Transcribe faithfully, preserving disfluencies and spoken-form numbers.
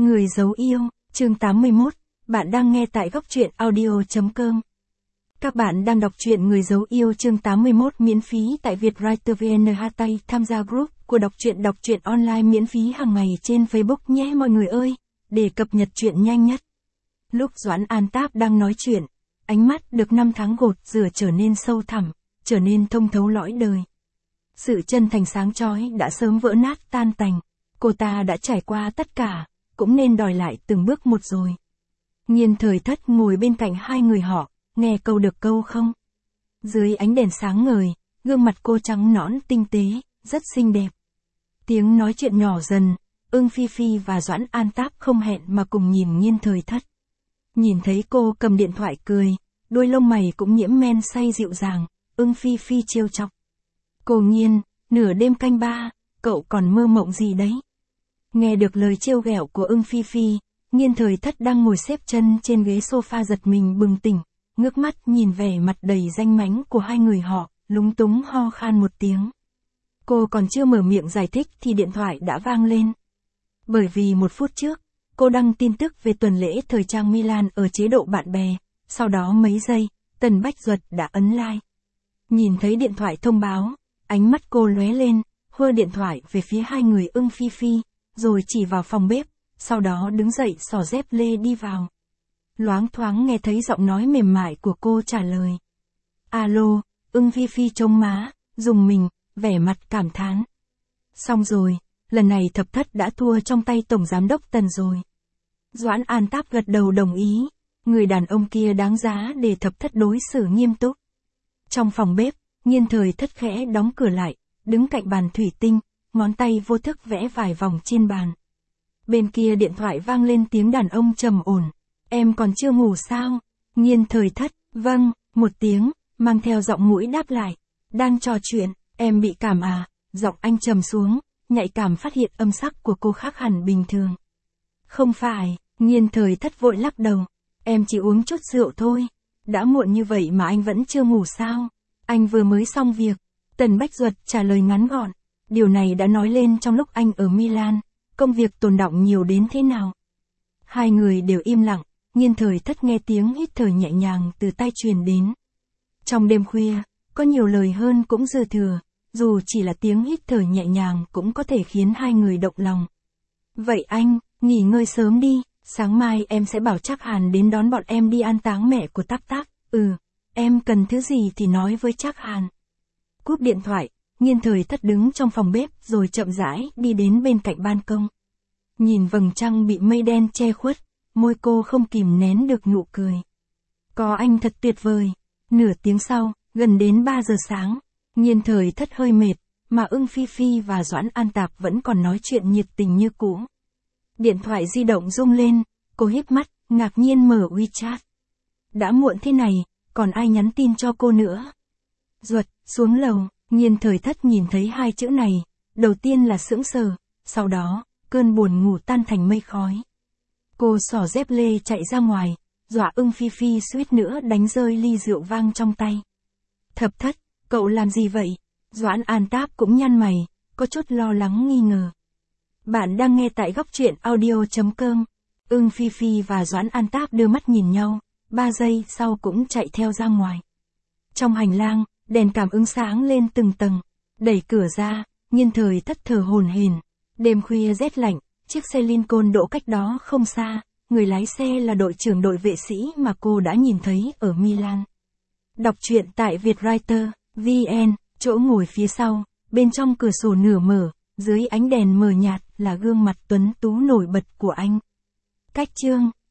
Người giấu yêu, chương tám mươi mốt, bạn đang nghe tại góc truyện audio chấm com. Các bạn đang đọc truyện Người giấu yêu chương tám mươi mốt miễn phí tại Vietwriter vê en Hatay, tham gia group của đọc truyện đọc truyện online miễn phí hàng ngày trên Facebook nhé mọi người ơi, để cập nhật truyện nhanh nhất. Lúc Doãn An Táp đang nói chuyện, ánh mắt được năm tháng gột rửa trở nên sâu thẳm, trở nên thông thấu lõi đời. Sự chân thành sáng chói đã sớm vỡ nát tan tành, cô ta đã trải qua tất cả, cũng nên đòi lại từng bước một rồi. Nhiên Thời Thất ngồi bên cạnh hai người họ, nghe câu được câu không. Dưới ánh đèn sáng ngời, gương mặt cô trắng nõn tinh tế, rất xinh đẹp. Tiếng nói chuyện nhỏ dần, Ưng Phi Phi và Doãn An Táp không hẹn mà cùng nhìn Nhiên Thời Thất. Nhìn thấy cô cầm điện thoại cười, đôi lông mày cũng nhiễm men say dịu dàng, Ưng Phi Phi trêu chọc. Cô Nhiên, nửa đêm canh ba, cậu còn mơ mộng gì đấy? Nghe được lời trêu ghẹo của Ưng Phi Phi, Nhiên Thời Thất đang ngồi xếp chân trên ghế sofa giật mình bừng tỉnh, ngước mắt nhìn vẻ mặt đầy danh mánh của hai người họ, lúng túng ho khan một tiếng. Cô còn chưa mở miệng giải thích thì điện thoại đã vang lên. Bởi vì một phút trước, cô đăng tin tức về tuần lễ thời trang Milan ở chế độ bạn bè, sau đó mấy giây, Tần Bách Duật đã ấn like. Nhìn thấy điện thoại thông báo, ánh mắt cô lóe lên, hơ điện thoại về phía hai người Ưng Phi Phi, rồi chỉ vào phòng bếp, sau đó đứng dậy xỏ dép lê đi vào. Loáng thoáng nghe thấy giọng nói mềm mại của cô trả lời. Alo, Ưng Phi Phi trông má, dùng mình, vẻ mặt cảm thán. Xong rồi, lần này Thập Thất đã thua trong tay Tổng Giám đốc Tần rồi. Doãn An Táp gật đầu đồng ý, người đàn ông kia đáng giá để Thập Thất đối xử nghiêm túc. Trong phòng bếp, Nhiên Thời Thất khẽ đóng cửa lại, đứng cạnh bàn thủy tinh, ngón tay vô thức vẽ vài vòng trên bàn. Bên kia điện thoại vang lên tiếng đàn ông trầm ổn. Em còn chưa ngủ sao? Nhiên Thời Thất, vâng, một tiếng, mang theo giọng mũi đáp lại. Đang trò chuyện, em bị cảm à? Giọng anh trầm xuống, nhạy cảm phát hiện âm sắc của cô khác hẳn bình thường. Không phải, Nhiên Thời Thất vội lắc đầu. Em chỉ uống chút rượu thôi. Đã muộn như vậy mà anh vẫn chưa ngủ sao? Anh vừa mới xong việc. Tần Bách Duật trả lời ngắn gọn. Điều này đã nói lên trong lúc anh ở Milan, công việc tồn đọng nhiều đến thế nào. Hai người đều im lặng, Nhiên Thời Thất nghe tiếng hít thở nhẹ nhàng từ tai truyền đến. Trong đêm khuya, có nhiều lời hơn cũng dư thừa, dù chỉ là tiếng hít thở nhẹ nhàng cũng có thể khiến hai người động lòng. Vậy anh, nghỉ ngơi sớm đi, sáng mai em sẽ bảo Trác Hàn đến đón bọn em đi an táng mẹ của Táp Táp. Ừ, em cần thứ gì thì nói với Trác Hàn. Cúp điện thoại, Nhiên Thời Thất đứng trong phòng bếp rồi chậm rãi đi đến bên cạnh ban công. Nhìn vầng trăng bị mây đen che khuất, môi cô không kìm nén được nụ cười. Có anh thật tuyệt vời. Nửa tiếng sau, gần đến ba giờ sáng, Nhiên Thời Thất hơi mệt, mà Ưng Phi Phi và Doãn An Tạp vẫn còn nói chuyện nhiệt tình như cũ. Điện thoại di động rung lên, cô híp mắt, ngạc nhiên mở WeChat. Đã muộn thế này, còn ai nhắn tin cho cô nữa? Duật, xuống lầu. Nhiên Thời Thất nhìn thấy hai chữ này, đầu tiên là sững sờ, sau đó, cơn buồn ngủ tan thành mây khói. Cô xỏ dép lê chạy ra ngoài, dọa Ưng Phi Phi suýt nữa đánh rơi ly rượu vang trong tay. Thập Thất, cậu làm gì vậy? Doãn An Táp cũng nhăn mày, có chút lo lắng nghi ngờ. Bạn đang nghe tại góc truyện audio chấm com. Ưng Phi Phi và Doãn An Táp đưa mắt nhìn nhau, ba giây sau cũng chạy theo ra ngoài. Trong hành lang, đèn cảm ứng sáng lên từng tầng, đẩy cửa ra, Nhiên Thời Thất thở hổn hển. Đêm khuya rét lạnh, chiếc xe Lincoln đỗ cách đó không xa, người lái xe là đội trưởng đội vệ sĩ mà cô đã nhìn thấy ở Milan. Đọc truyện tại Vietwriter vê en, chỗ ngồi phía sau, bên trong cửa sổ nửa mở, dưới ánh đèn mờ nhạt là gương mặt tuấn tú nổi bật của anh. Cách chương